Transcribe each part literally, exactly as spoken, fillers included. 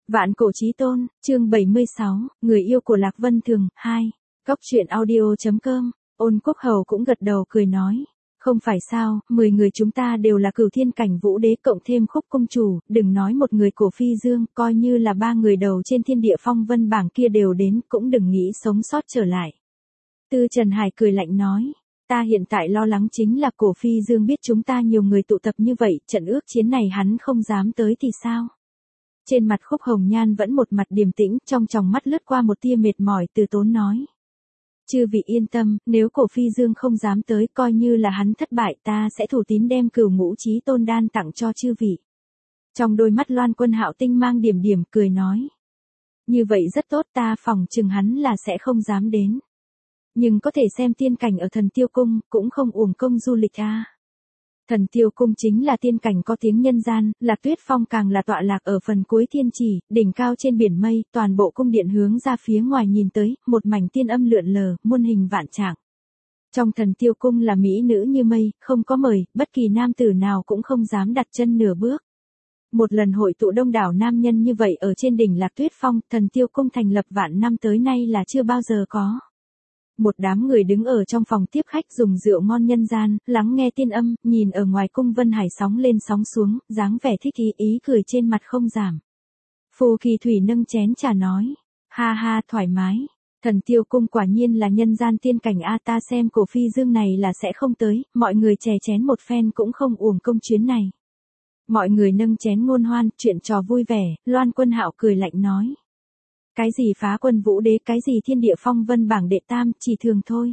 Vạn cổ chí tôn, chương bảy mươi sáu, người yêu của Lạc Vân Thường, hai. Cóc truyện audio.com, Ôn Quốc Hầu cũng gật đầu cười nói. Không phải sao, mười người chúng ta đều là cửu thiên cảnh vũ đế cộng thêm Khúc công chủ, đừng nói một người của Phi Dương, coi như là ba người đầu trên thiên địa phong vân bảng kia đều đến, cũng đừng nghĩ sống sót trở lại. Tư Trần Hải cười lạnh nói. Ta hiện tại lo lắng chính là cổ Phi Dương biết chúng ta nhiều người tụ tập như vậy, trận ước chiến này hắn không dám tới thì sao? Trên mặt Khúc Hồng Nhan vẫn một mặt điềm tĩnh, trong tròng mắt lướt qua một tia mệt mỏi, từ tốn nói. Chư vị yên tâm, nếu cổ Phi Dương không dám tới, coi như là hắn thất bại, ta sẽ thủ tín đem cửu ngũ chí tôn đan tặng cho chư vị. Trong đôi mắt Loan Quân Hạo tinh mang điểm điểm, cười nói. Như vậy rất tốt, ta phòng chừng hắn là sẽ không dám đến. Nhưng có thể xem tiên cảnh ở Thần Tiêu Cung, cũng không uổng công du lịch a. Thần Tiêu Cung chính là tiên cảnh có tiếng nhân gian, Lạc Tuyết Phong càng là tọa lạc ở phần cuối thiên chỉ, đỉnh cao trên biển mây, toàn bộ cung điện hướng ra phía ngoài nhìn tới, một mảnh tiên âm lượn lờ, muôn hình vạn trạng. Trong Thần Tiêu Cung là mỹ nữ như mây, không có mời, bất kỳ nam tử nào cũng không dám đặt chân nửa bước. Một lần hội tụ đông đảo nam nhân như vậy ở trên đỉnh Lạc Tuyết Phong, Thần Tiêu Cung thành lập vạn năm tới nay là chưa bao giờ có. Một đám người đứng ở trong phòng tiếp khách dùng rượu ngon nhân gian, lắng nghe tiên âm, nhìn ở ngoài cung Vân Hải sóng lên sóng xuống, dáng vẻ thích ý ý cười trên mặt không giảm. Phù Kỳ Thủy nâng chén trà nói, ha ha thoải mái, Thần Tiêu Cung quả nhiên là nhân gian tiên cảnh a, ta xem cổ Phi Dương này là sẽ không tới, mọi người chè chén một phen cũng không uổng công chuyến này. Mọi người nâng chén ngôn hoan, chuyện trò vui vẻ, Loan Quân Hạo cười lạnh nói. Cái gì phá quân vũ đế, cái gì thiên địa phong vân bảng đệ tam, chỉ thường thôi.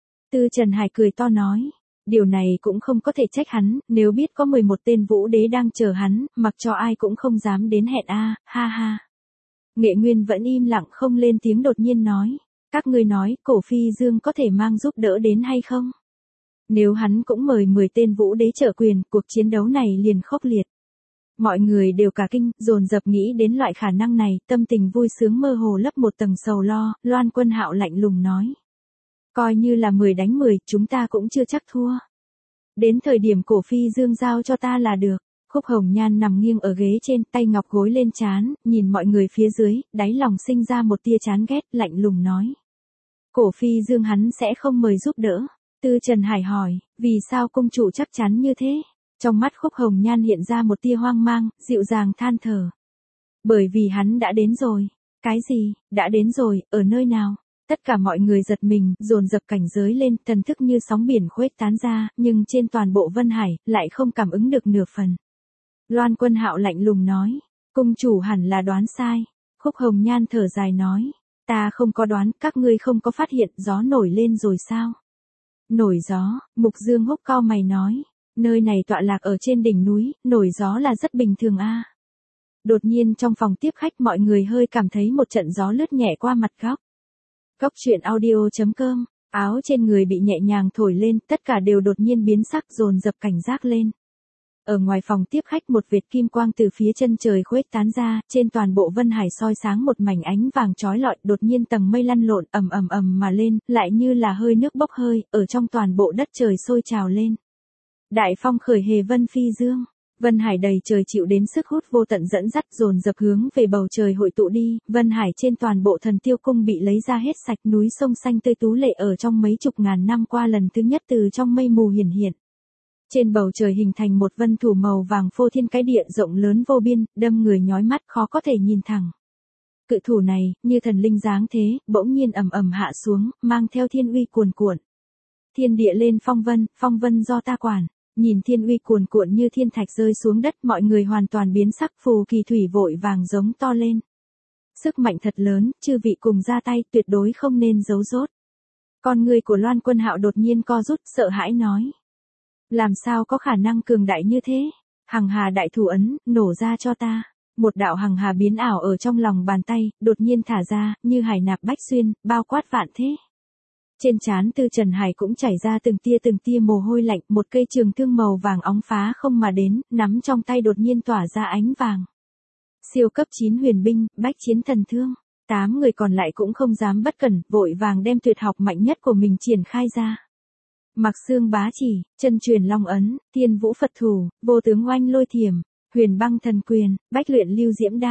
Tư Trần Hải cười to nói, điều này cũng không có thể trách hắn, nếu biết có mười một tên vũ đế đang chờ hắn, mặc cho ai cũng không dám đến hẹn a, ha ha. Nghệ Nguyên vẫn im lặng không lên tiếng, đột nhiên nói, các ngươi nói, cổ Phi Dương có thể mang giúp đỡ đến hay không? Nếu hắn cũng mời mười tên vũ đế trợ quyền, cuộc chiến đấu này liền khốc liệt. Mọi người đều cả kinh, dồn dập nghĩ đến loại khả năng này, tâm tình vui sướng mơ hồ lấp một tầng sầu lo, Loan Quân Hạo lạnh lùng nói. Coi như là mười đánh mười, chúng ta cũng chưa chắc thua. Đến thời điểm cổ Phi Dương giao cho ta là được. Khúc Hồng Nhan nằm nghiêng ở ghế trên, tay ngọc gối lên trán, nhìn mọi người phía dưới, đáy lòng sinh ra một tia chán ghét, lạnh lùng nói. Cổ Phi Dương hắn sẽ không mời giúp đỡ. Tư Trần Hải hỏi, vì sao công chủ chắc chắn như thế? Trong mắt Khúc Hồng Nhan hiện ra một tia hoang mang, dịu dàng than thở. Bởi vì hắn đã đến rồi. Cái gì, đã đến rồi, ở nơi nào? Tất cả mọi người giật mình, dồn dập cảnh giới lên, thần thức như sóng biển khuếch tán ra, nhưng trên toàn bộ Vân Hải, lại không cảm ứng được nửa phần. Loan Quân Hạo lạnh lùng nói, cung chủ hẳn là đoán sai. Khúc Hồng Nhan thở dài nói, ta không có đoán, các ngươi không có phát hiện gió nổi lên rồi sao? Nổi gió, Mục Dương húc cau mày nói. Nơi này tọa lạc ở trên đỉnh núi, nổi gió là rất bình thường a. Đột nhiên trong phòng tiếp khách mọi người hơi cảm thấy một trận gió lướt nhẹ qua mặt góc. Cóc truyện audio.com, áo trên người bị nhẹ nhàng thổi lên, tất cả đều đột nhiên biến sắc, dồn dập cảnh giác lên. Ở ngoài phòng tiếp khách một vệt kim quang từ phía chân trời khuếch tán ra, trên toàn bộ Vân Hải soi sáng một mảnh ánh vàng chói lọi, đột nhiên tầng mây lăn lộn ầm ầm ầm mà lên, lại như là hơi nước bốc hơi, ở trong toàn bộ đất trời sôi trào lên. Đại phong khởi hề vân phi dương, Vân Hải đầy trời chịu đến sức hút vô tận dẫn dắt, dồn dập hướng về bầu trời hội tụ đi, Vân Hải trên toàn bộ Thần Tiêu Cung bị lấy ra hết sạch, núi sông xanh tươi tú lệ ở trong mấy chục ngàn năm qua lần thứ nhất từ trong mây mù hiển hiện. Trên bầu trời hình thành một vân thủ màu vàng phô thiên cái địa rộng lớn vô biên, đâm người nhói mắt khó có thể nhìn thẳng. Cự thủ này, như thần linh dáng thế, bỗng nhiên ầm ầm hạ xuống, mang theo thiên uy cuồn cuộn. Thiên địa lên phong vân, phong vân do ta quản. Nhìn thiên uy cuồn cuộn như thiên thạch rơi xuống đất, mọi người hoàn toàn biến sắc, Phù Kỳ Thủy vội vàng giống to lên. Sức mạnh thật lớn, chư vị cùng ra tay, tuyệt đối không nên giấu giốt. Con người của Loan Quân Hạo đột nhiên co rút, sợ hãi nói. Làm sao có khả năng cường đại như thế? Hằng hà đại thủ ấn, nổ ra cho ta. Một đạo hằng hà biến ảo ở trong lòng bàn tay, đột nhiên thả ra, như hải nạp bách xuyên, bao quát vạn thế. Trên trán Tư Trần Hải cũng chảy ra từng tia từng tia mồ hôi lạnh, một cây trường thương màu vàng óng phá không mà đến, nắm trong tay đột nhiên tỏa ra ánh vàng. Siêu cấp chín huyền binh, bách chiến thần thương, tám người còn lại cũng không dám bất cẩn, vội vàng đem tuyệt học mạnh nhất của mình triển khai ra. Mặc xương bá chỉ, chân truyền long ấn, thiên vũ Phật thủ, vô tướng oanh lôi thiểm, huyền băng thần quyền, bách luyện lưu diễm đao,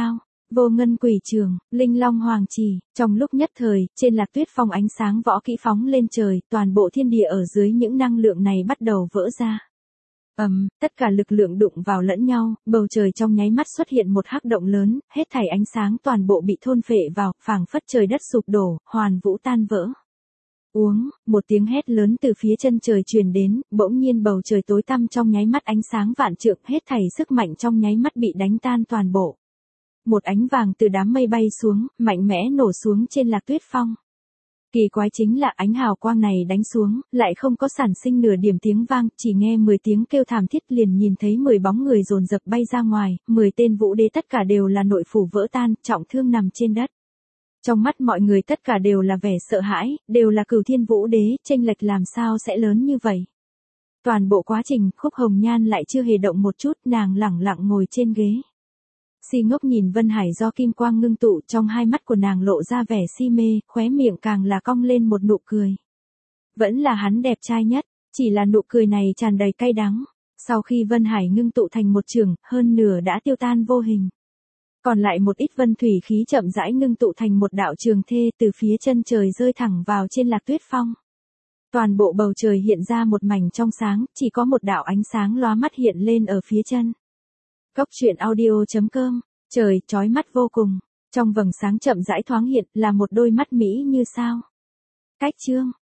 vô ngân quỷ trường, linh long hoàng trì, trong lúc nhất thời, trên Lạc Tuyết Phong ánh sáng võ kỹ phóng lên trời, toàn bộ thiên địa ở dưới những năng lượng này bắt đầu vỡ ra. Ầm, um, tất cả lực lượng đụng vào lẫn nhau, bầu trời trong nháy mắt xuất hiện một hắc động lớn, hết thảy ánh sáng toàn bộ bị thôn phệ vào, phảng phất trời đất sụp đổ, hoàn vũ tan vỡ. Uống, một tiếng hét lớn từ phía chân trời truyền đến, bỗng nhiên bầu trời tối tăm trong nháy mắt ánh sáng vạn trượng, hết thảy sức mạnh trong nháy mắt bị đánh tan toàn bộ. Một ánh vàng từ đám mây bay xuống, mạnh mẽ nổ xuống trên Lạc Tuyết Phong. Kỳ quái chính là ánh hào quang này đánh xuống, lại không có sản sinh nửa điểm tiếng vang, chỉ nghe mười tiếng kêu thảm thiết liền nhìn thấy mười bóng người dồn dập bay ra ngoài, mười tên vũ đế tất cả đều là nội phủ vỡ tan, trọng thương nằm trên đất. Trong mắt mọi người tất cả đều là vẻ sợ hãi, đều là Cửu Thiên Vũ Đế, chênh lệch làm sao sẽ lớn như vậy. Toàn bộ quá trình, Khúc Hồng Nhan lại chưa hề động một chút, nàng lẳng lặng ngồi trên ghế. Si ngốc nhìn Vân Hải do kim quang ngưng tụ, trong hai mắt của nàng lộ ra vẻ si mê, khóe miệng càng là cong lên một nụ cười. Vẫn là hắn đẹp trai nhất, chỉ là nụ cười này tràn đầy cay đắng. Sau khi Vân Hải ngưng tụ thành một trường, hơn nửa đã tiêu tan vô hình. Còn lại một ít vân thủy khí chậm rãi ngưng tụ thành một đạo trường thê từ phía chân trời rơi thẳng vào trên Lạc Tuyết Phong. Toàn bộ bầu trời hiện ra một mảnh trong sáng, chỉ có một đạo ánh sáng lóa mắt hiện lên ở phía chân. Cốc truyện audio chấm com, trời chói mắt vô cùng, trong vầng sáng chậm rãi thoáng hiện là một đôi mắt mỹ như sao. Cách chương